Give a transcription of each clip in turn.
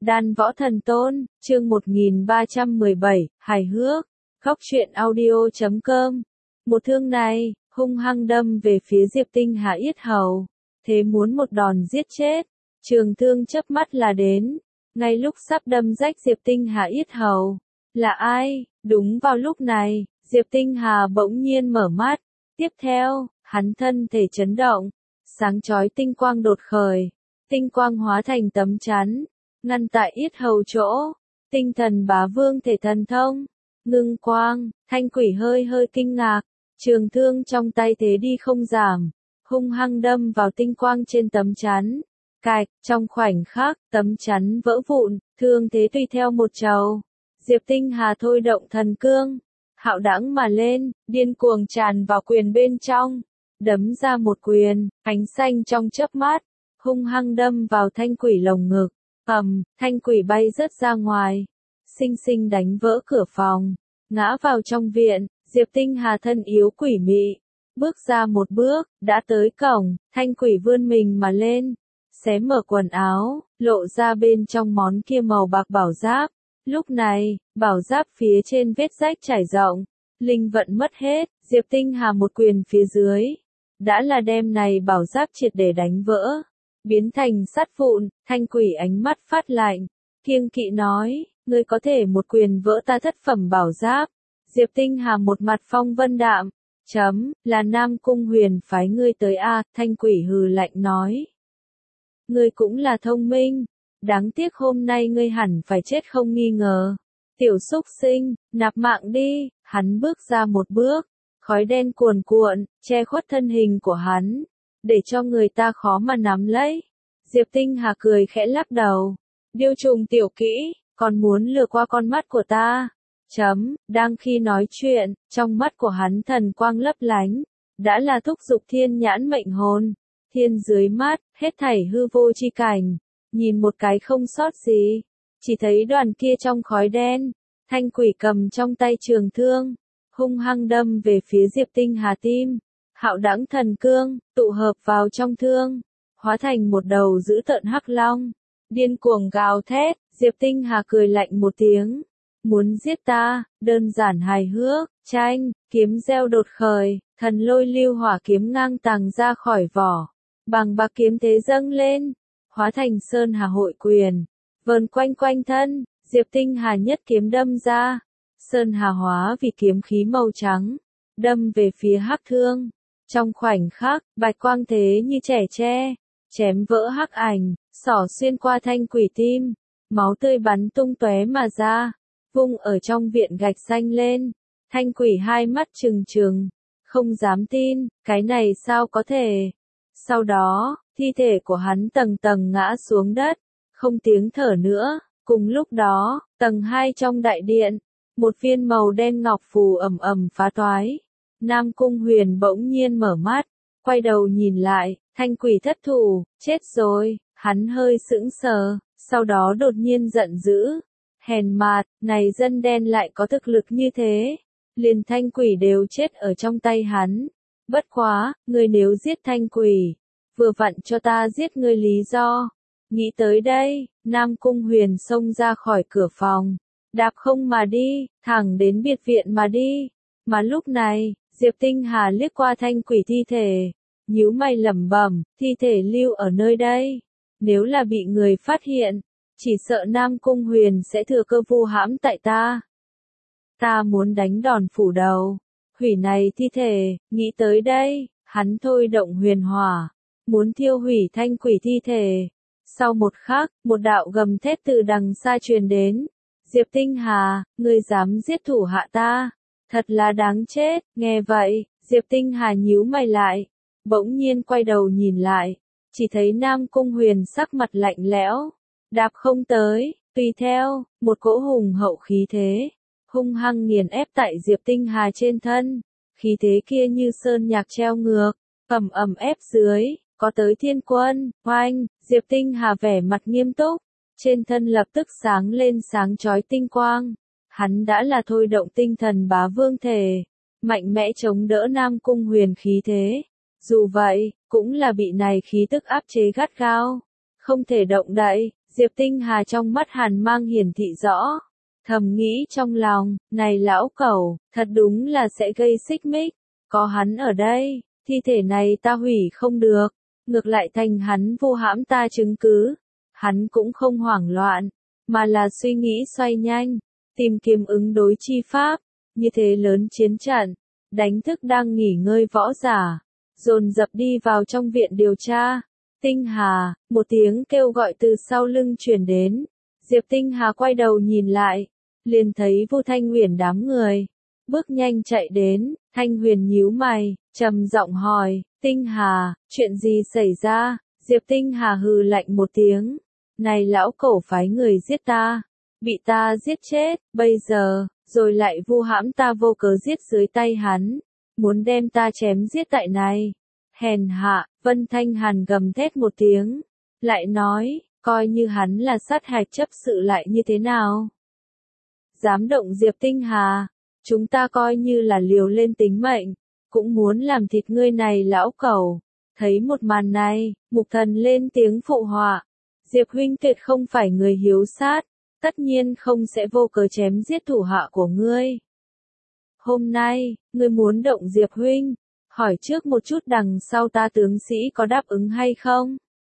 Đan Võ Thần Tôn, chương 1317, hài hước, khóc truyện audio.com. Một thương này, hung hăng đâm về phía Diệp Tinh Hà yết hầu, thế muốn một đòn giết chết. Trường thương chớp mắt là đến, ngay lúc sắp đâm rách Diệp Tinh Hà yết hầu. Là ai? Đúng vào lúc này, Diệp Tinh Hà bỗng nhiên mở mắt. Tiếp theo, hắn thân thể chấn động, sáng chói tinh quang đột khởi, tinh quang hóa thành tấm chắn, ngăn tại yết hầu chỗ. Tinh thần bá vương thể thần thông, ngưng quang. Thanh quỷ hơi kinh ngạc, trường thương trong tay thế đi không giảm, hung hăng đâm vào tinh quang trên tấm chắn. Cạch, trong khoảnh khắc, tấm chắn vỡ vụn, thương thế tùy theo một trầu. Diệp Tinh Hà thôi động thần cương, hạo đãng mà lên, điên cuồng tràn vào quyền bên trong, đấm ra một quyền, ánh xanh trong chớp mắt, hung hăng đâm vào thanh quỷ lồng ngực. Thanh quỷ bay rớt ra ngoài, xinh xinh đánh vỡ cửa phòng, ngã vào trong viện. Diệp Tinh Hà thân yếu quỷ mị, bước ra một bước, đã tới cổng. Thanh quỷ vươn mình mà lên, xé mở quần áo, lộ ra bên trong món kia màu bạc bảo giáp. Lúc này, bảo giáp phía trên vết rách trải rộng, linh vận mất hết. Diệp Tinh Hà một quyền phía dưới, đã là đem này bảo giáp triệt để đánh vỡ, biến thành sắt vụn. Thanh quỷ ánh mắt phát lạnh, kiêng kỵ nói, ngươi có thể một quyền vỡ ta thất phẩm bảo giáp. Diệp Tinh Hà một mặt phong vân đạm, là Nam Cung Huyền phái ngươi tới a. Thanh quỷ hừ lạnh nói, ngươi cũng là thông minh, đáng tiếc hôm nay ngươi hẳn phải chết không nghi ngờ. Tiểu súc sinh, nạp mạng đi. Hắn bước ra một bước, khói đen cuồn cuộn, che khuất thân hình của hắn, để cho người ta khó mà nắm lấy. Diệp Tinh Hà cười khẽ lắc đầu, điêu trùng tiểu kỹ, còn muốn lừa qua con mắt của ta. Đang khi nói chuyện, trong mắt của hắn thần quang lấp lánh, đã là thúc dục thiên nhãn mệnh hồn. Thiên dưới mắt, hết thảy hư vô chi cảnh, nhìn một cái không sót gì, chỉ thấy đoàn kia trong khói đen, thanh quỷ cầm trong tay trường thương, hung hăng đâm về phía Diệp Tinh Hà tim. Hạo đãng thần cương, tụ hợp vào trong thương, hóa thành một đầu dữ tợn hắc long, điên cuồng gào thét. Diệp Tinh Hà cười lạnh một tiếng, muốn giết ta, đơn giản hài hước. Tranh, kiếm reo đột khởi, thần lôi lưu hỏa kiếm ngang tàng ra khỏi vỏ, bằng bạc kiếm thế dâng lên, hóa thành sơn hà hội quyền, vờn quanh quanh thân. Diệp Tinh Hà nhất kiếm đâm ra, sơn hà hóa vì kiếm khí màu trắng, đâm về phía hắc thương. Trong khoảnh khắc, bạch quang thế như trẻ tre, chém vỡ hắc ảnh, xỏ xuyên qua thanh quỷ tim, máu tươi bắn tung tóe mà ra, vung ở trong viện gạch xanh lên. Thanh quỷ hai mắt trừng trừng, không dám tin, cái này sao có thể. Sau đó, thi thể của hắn tầng tầng ngã xuống đất, không tiếng thở nữa. Cùng lúc đó, tầng 2 trong đại điện, một viên màu đen ngọc phù ầm phá toái. Nam Cung Huyền bỗng nhiên mở mắt, quay đầu nhìn lại, thanh quỷ thất thủ, chết rồi. Hắn hơi sững sờ, sau đó đột nhiên giận dữ, hèn mạt, này dân đen lại có thực lực như thế, liền thanh quỷ đều chết ở trong tay hắn. Bất quá, ngươi nếu giết thanh quỷ, vừa vặn cho ta giết ngươi lý do. Nghĩ tới đây, Nam Cung Huyền xông ra khỏi cửa phòng, đạp không mà đi, thẳng đến biệt viện mà đi. Mà lúc này, Diệp Tinh Hà liếc qua thanh quỷ thi thể, nhíu mày lẩm bẩm, thi thể lưu ở nơi đây, nếu là bị người phát hiện, chỉ sợ Nam Cung Huyền sẽ thừa cơ vu hãm tại ta. Ta muốn đánh đòn phủ đầu, hủy này thi thể. Nghĩ tới đây, hắn thôi động huyền hỏa, muốn thiêu hủy thanh quỷ thi thể. Sau một khắc, một đạo gầm thét từ đằng xa truyền đến. Diệp Tinh Hà, ngươi dám giết thủ hạ ta, thật là đáng chết. Nghe vậy, Diệp Tinh Hà nhíu mày lại, bỗng nhiên quay đầu nhìn lại, chỉ thấy Nam Cung Huyền sắc mặt lạnh lẽo, đạp không tới, tùy theo, một cỗ hùng hậu khí thế, hung hăng nghiền ép tại Diệp Tinh Hà trên thân. Khí thế kia như sơn nhạc treo ngược, ép dưới, có tới thiên quân. Oanh, Diệp Tinh Hà vẻ mặt nghiêm túc, trên thân lập tức sáng lên sáng chói tinh quang. Hắn đã là thôi động tinh thần bá vương thể, mạnh mẽ chống đỡ Nam Cung Huyền khí thế. Dù vậy, cũng là bị này khí tức áp chế gắt gao, không thể động đậy. Diệp Tinh Hà trong mắt hàn mang hiển thị rõ. Thầm nghĩ trong lòng, này lão cẩu, thật đúng là sẽ gây xích mích. Có hắn ở đây, thi thể này ta hủy không được. Ngược lại thành hắn vu hãm ta chứng cứ. Hắn cũng không hoảng loạn, mà là suy nghĩ xoay nhanh, tìm kiếm ứng đối chi pháp. Như thế lớn chiến trận, đánh thức đang nghỉ ngơi võ giả, dồn dập đi vào trong viện điều tra. Tinh Hà, một tiếng kêu gọi từ sau lưng truyền đến. Diệp Tinh Hà quay đầu nhìn lại, liền thấy Vu Thanh Huyền đám người, bước nhanh chạy đến. Thanh Huyền nhíu mày, trầm giọng hỏi, Tinh Hà, chuyện gì xảy ra? Diệp Tinh Hà hừ lạnh một tiếng, này lão cẩu phái người giết ta, bị ta giết chết, bây giờ, rồi lại vu hãm ta vô cớ giết dưới tay hắn, muốn đem ta chém giết tại này. Hèn hạ, Vân Thanh Hàn gầm thét một tiếng, lại nói, coi như hắn là sát hạch chấp sự lại như thế nào? Dám động Diệp Tinh Hà, chúng ta coi như là liều lên tính mệnh, cũng muốn làm thịt ngươi này lão cẩu. Thấy một màn này, Mục Thần lên tiếng phụ họa. Diệp huynh tuyệt không phải người hiếu sát, tất nhiên không sẽ vô cớ chém giết thủ hạ của ngươi. Hôm nay, ngươi muốn động Diệp huynh, hỏi trước một chút đằng sau ta tướng sĩ có đáp ứng hay không?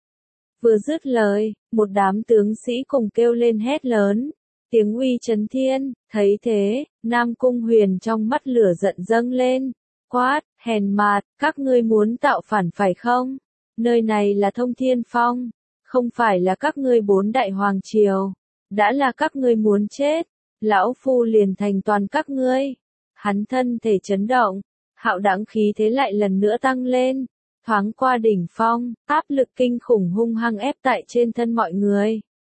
Vừa dứt lời, một đám tướng sĩ cùng kêu lên hét lớn, tiếng uy chấn thiên. Thấy thế, Nam Cung Huyền trong mắt lửa giận dâng lên, quát, hèn mạt, các ngươi muốn tạo phản phải không? Nơi này là Thông Thiên Phong, không phải là các ngươi 4 đại hoàng triều, đã là các ngươi muốn chết, lão phu liền thành toàn các ngươi. Hắn thân thể chấn động, hạo đãng khí thế lại lần nữa tăng lên, thoáng qua đỉnh phong, áp lực kinh khủng hung hăng ép tại trên thân mọi người.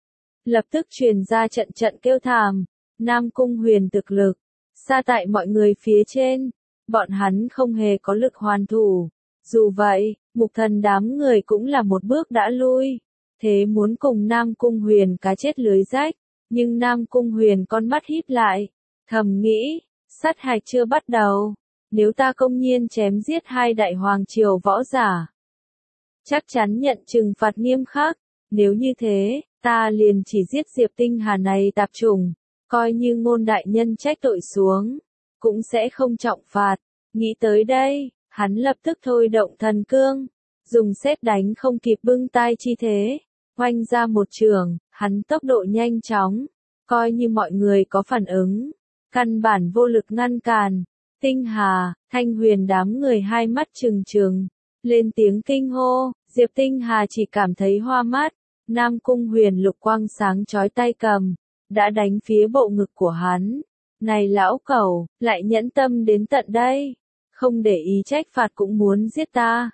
Lập tức truyền ra trận trận kêu thảm, Nam Cung Huyền thực lực, xa tại mọi người phía trên, bọn hắn không hề có lực hoàn thủ. Dù vậy, Mục Thần đám người cũng là một bước đã lui, thế muốn cùng Nam Cung Huyền cá chết lưới rách, nhưng Nam Cung Huyền con mắt híp lại, thầm nghĩ, sát hạch chưa bắt đầu, nếu ta công nhiên chém giết 2 đại hoàng triều võ giả, chắc chắn nhận trừng phạt nghiêm khắc, nếu như thế, ta liền chỉ giết Diệp Tinh Hà này tạp chủng, coi như Ngôn đại nhân trách tội xuống, cũng sẽ không trọng phạt. Nghĩ tới đây, hắn lập tức thôi động thần cương, dùng sét đánh không kịp bưng tay chi thế, oanh ra một trường, hắn tốc độ nhanh chóng, coi như mọi người có phản ứng, căn bản vô lực ngăn cản. Tinh Hà, Thanh Huyền đám người hai mắt trừng trừng, lên tiếng kinh hô. Diệp Tinh Hà chỉ cảm thấy hoa mắt, Nam Cung Huyền lục quang sáng chói tay cầm, đã đánh phía bộ ngực của hắn. Này lão cẩu, lại nhẫn tâm đến tận đây, không để ý trách phạt cũng muốn giết ta.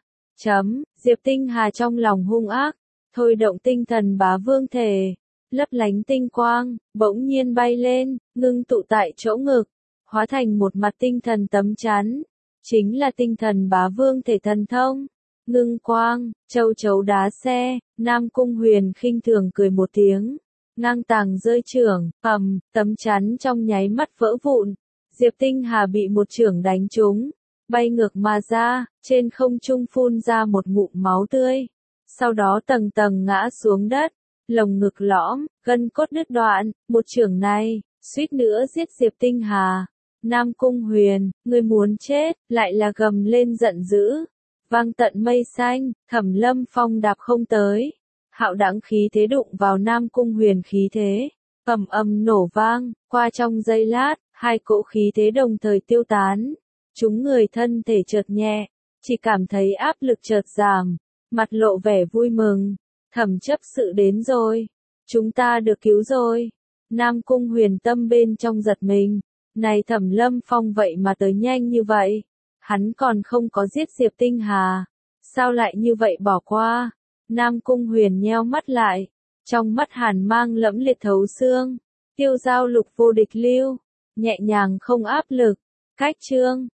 Diệp Tinh Hà trong lòng hung ác, thôi động tinh thần bá vương thể, lấp lánh tinh quang, bỗng nhiên bay lên, ngưng tụ tại chỗ ngực, hóa thành một mặt tinh thần tấm chắn, chính là tinh thần bá vương thể thần thông. Ngưng quang, châu chấu đá xe, Nam Cung Huyền khinh thường cười một tiếng, ngang tàng rơi chưởng, tấm chắn trong nháy mắt vỡ vụn. Diệp Tinh Hà bị một chưởng đánh trúng, bay ngược mà ra, trên không trung phun ra một ngụm máu tươi, sau đó tầng tầng ngã xuống đất, lồng ngực lõm, gân cốt đứt đoạn. Một chưởng này, suýt nữa giết Diệp Tinh Hà. Nam Cung Huyền, ngươi muốn chết, lại là gầm lên giận dữ. Vang tận mây xanh, Thẩm Lâm Phong đạp không tới, hạo đãng khí thế đụng vào Nam Cung Huyền khí thế, ầm ầm nổ vang, qua trong giây lát, 2 cỗ khí thế đồng thời tiêu tán. Chúng người thân thể chợt nhẹ, chỉ cảm thấy áp lực chợt giảm, mặt lộ vẻ vui mừng. Thẩm chấp sự đến rồi, chúng ta được cứu rồi. Nam Cung Huyền tâm bên trong giật mình, này Thẩm Lâm Phong vậy mà tới nhanh như vậy. Hắn còn không có giết Diệp Tinh Hà, sao lại như vậy bỏ qua? Nam Cung Huyền nheo mắt lại, trong mắt hàn mang lẫm liệt thấu xương. Tiêu giao lục vô địch lưu, nhẹ nhàng không áp lực. Cách chương